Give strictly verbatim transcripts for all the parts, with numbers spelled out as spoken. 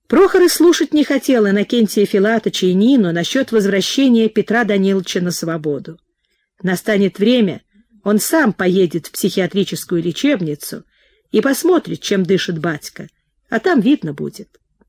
Прохор и слушать не хотел Иннокентия Филатыча и Нину насчет возвращения Петра Даниловича на свободу. Настанет время, он сам поедет в психиатрическую лечебницу и посмотрит, чем дышит батька, а там видно будет.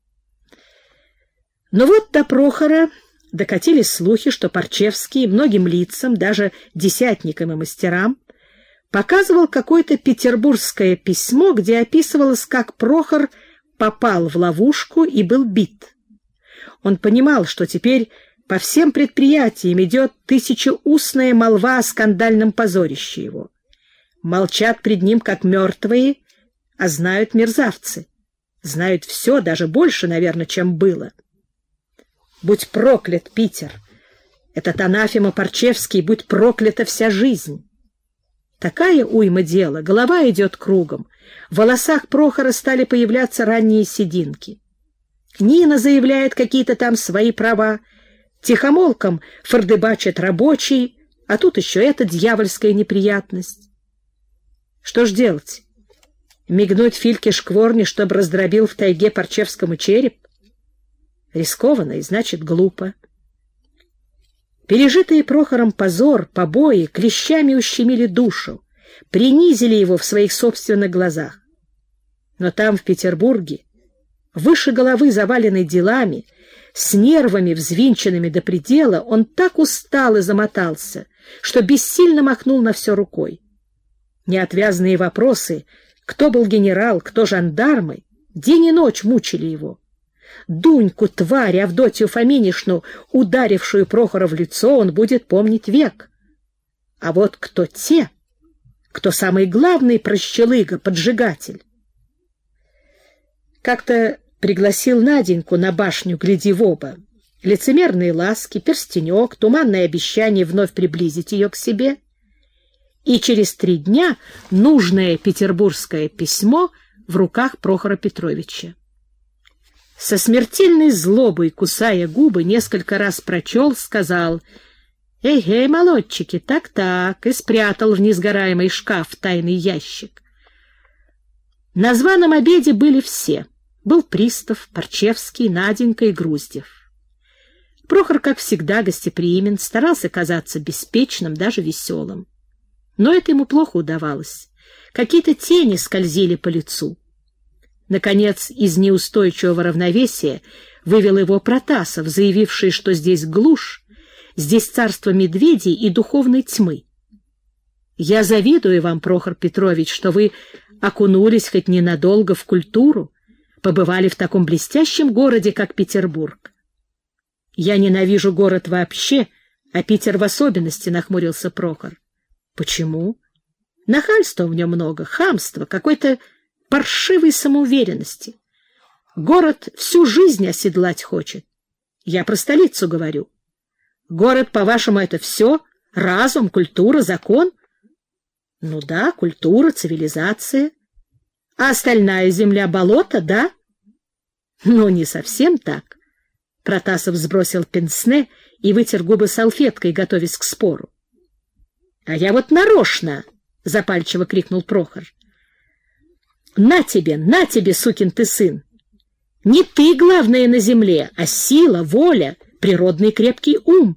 Но вот до Прохора докатились слухи, что Парчевский многим лицам, даже десятникам и мастерам, показывал какое-то петербургское письмо, где описывалось, как Прохор попал в ловушку и был бит. Он понимал, что теперь по всем предприятиям идет тысячеустная молва о скандальном позорище его. Молчат пред ним, как мертвые, а знают мерзавцы. Знают все, даже больше, наверное, чем было. Будь проклят Питер! Этот анафема Парчевский, будь проклята вся жизнь! Такая уйма дела, голова идет кругом. В волосах Прохора стали появляться ранние сединки. Нина заявляет какие-то там свои права, тихомолком фордыбачат рабочий, а тут еще эта дьявольская неприятность. Что ж делать? Мигнуть Фильке Шкворне, чтобы раздробил в тайге Парчевскому череп? Рискованно и, значит, глупо. Пережитые Прохором позор, побои клещами ущемили душу, принизили его в своих собственных глазах. Но там, в Петербурге, выше головы заваленный делами, с нервами взвинченными до предела, он так устал и замотался, что бессильно махнул на все рукой. Неотвязные вопросы, кто был генерал, кто жандармы, день и ночь мучили его. Дуньку, тварь, Авдотью Фоминишну, ударившую Прохора в лицо, он будет помнить век. А вот кто те, кто самый главный прощелыга, поджигатель? Как-то пригласил Наденьку на башню «Гляди в оба». Лицемерные ласки, перстенек, туманное обещание вновь приблизить ее к себе. И через три дня нужное петербургское письмо в руках Прохора Петровича. Со смертельной злобой, кусая губы, несколько раз прочел, сказал: «Эй-эй, молодчики, так-так», и спрятал в несгораемый шкаф тайный ящик. На званом обеде были все. Был Пристав, Парчевский, Наденька и Груздев. Прохор, как всегда, гостеприимен, старался казаться беспечным, даже веселым. Но это ему плохо удавалось. Какие-то тени скользили по лицу. Наконец, из неустойчивого равновесия вывел его Протасов, заявивший, что здесь глушь, здесь царство медведей и духовной тьмы. «Я завидую вам, Прохор Петрович, что вы окунулись хоть ненадолго в культуру, побывали в таком блестящем городе, как Петербург». «Я ненавижу город вообще, а Питер в особенности», — нахмурился Прохор. «Почему?» «Нахальства в нем много, хамства, какой-то паршивой самоуверенности. Город всю жизнь оседлать хочет. Я про столицу говорю. Город, по-вашему, это все? Разум, культура, закон?» «Ну да, культура, цивилизация. А остальная земля — болото, да?» «Ну, не совсем так». Протасов сбросил пенсне и вытер губы салфеткой, готовясь к спору. «А я вот нарочно!» — запальчиво крикнул Прохор. «На тебе, на тебе, сукин ты сын! Не ты главное на земле, а сила, воля, природный крепкий ум!»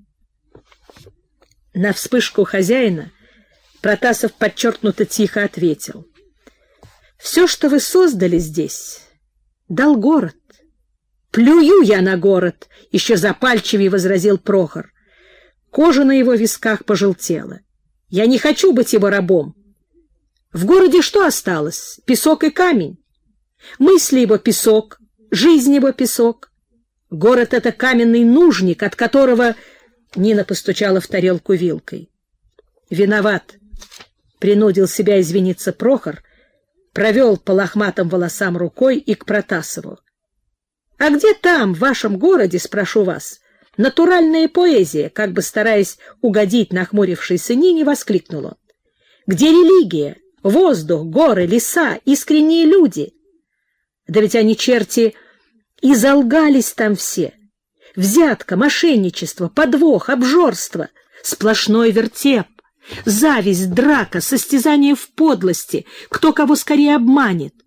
На вспышку хозяина Протасов подчеркнуто тихо ответил: «Все, что вы создали здесь, дал город». «Плюю я на город!» — еще запальчивее возразил Прохор. Кожа на его висках пожелтела. «Я не хочу быть его рабом. В городе что осталось? Песок и камень. Мысли его песок, жизнь его песок. Город — это каменный нужник, от которого...» Нина постучала в тарелку вилкой. «Виноват», — принудил себя извиниться Прохор, провел по лохматым волосам рукой и к Протасову. «А где там, в вашем городе, спрошу вас, натуральная поэзия?» Как бы стараясь угодить нахмурившейся Нине, воскликнул он. «Где религия, воздух, горы, леса, искренние люди? Да ведь они, черти, и залгались там все. Взятка, мошенничество, подвох, обжорство, сплошной вертеп, зависть, драка, состязание в подлости, кто кого скорее обманет.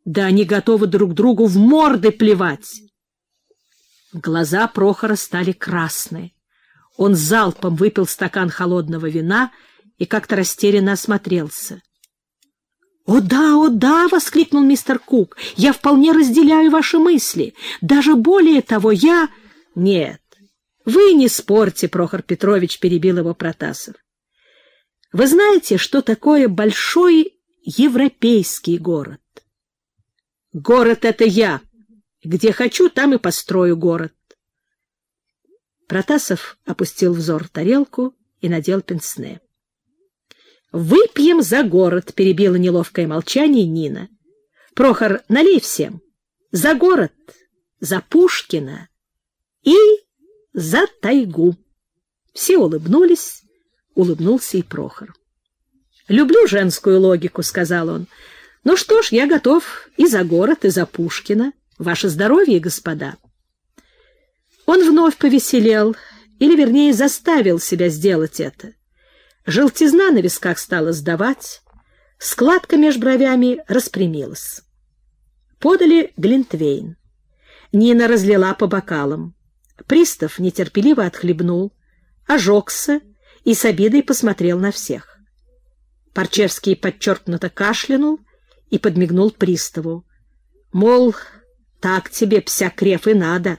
Да они готовы друг другу в морды плевать. Глаза Прохора стали красные. Он залпом выпил стакан холодного вина и как-то растерянно осмотрелся. — «О да, о да!» — воскликнул мистер Кук. «Я вполне разделяю ваши мысли. Даже более того, я...» — Нет, вы не спорьте, Прохор Петрович, — перебил его Протасов. Вы знаете, что такое большой европейский город? Город — это я. Где хочу, там и построю город. Протасов опустил взор в тарелку и надел пенсне. «Выпьем за город», — перебила неловкое молчание Нина. «Прохор, налей всем. За город, за Пушкина и за тайгу». Все улыбнулись, улыбнулся и Прохор. «Люблю женскую логику», — сказал он. «Ну что ж, я готов и за город, и за Пушкина. Ваше здоровье, господа». Он вновь повеселел, или, вернее, заставил себя сделать это. Желтизна на висках стала сдавать, складка меж бровями распрямилась. Подали глинтвейн. Нина разлила по бокалам. Пристав нетерпеливо отхлебнул, ожегся и с обидой посмотрел на всех. Парчевский подчеркнуто кашлянул и подмигнул приставу. Мол, так тебе, псякрев, и надо.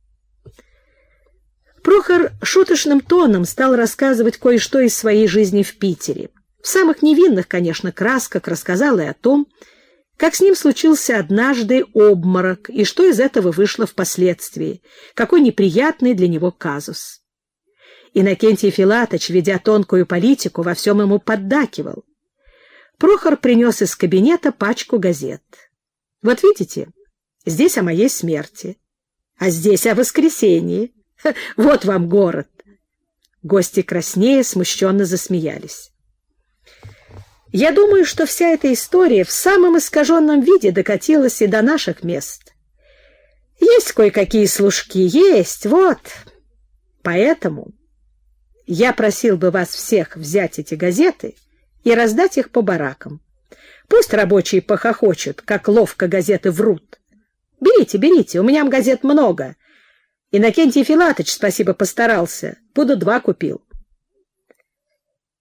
Прохор шуточным тоном стал рассказывать кое-что из своей жизни в Питере. В самых невинных, конечно, красках рассказал и о том, как с ним случился однажды обморок, и что из этого вышло впоследствии, какой неприятный для него казус. Иннокентий Филатыч, ведя тонкую политику, во всем ему поддакивал. Прохор принес из кабинета пачку газет. Вот видите, здесь о моей смерти, а здесь о воскресении. Вот вам город. Гости краснея смущенно засмеялись. Я думаю, что вся эта история в самом искаженном виде докатилась и до наших мест. Есть кое-какие служки, есть, вот. Поэтому я просил бы вас всех взять эти газеты и раздать их по баракам. Пусть рабочие похохочут, как ловко газеты врут. Берите, берите, у меня газет много. Иннокентий Филатыч, спасибо, постарался. Буду два купил.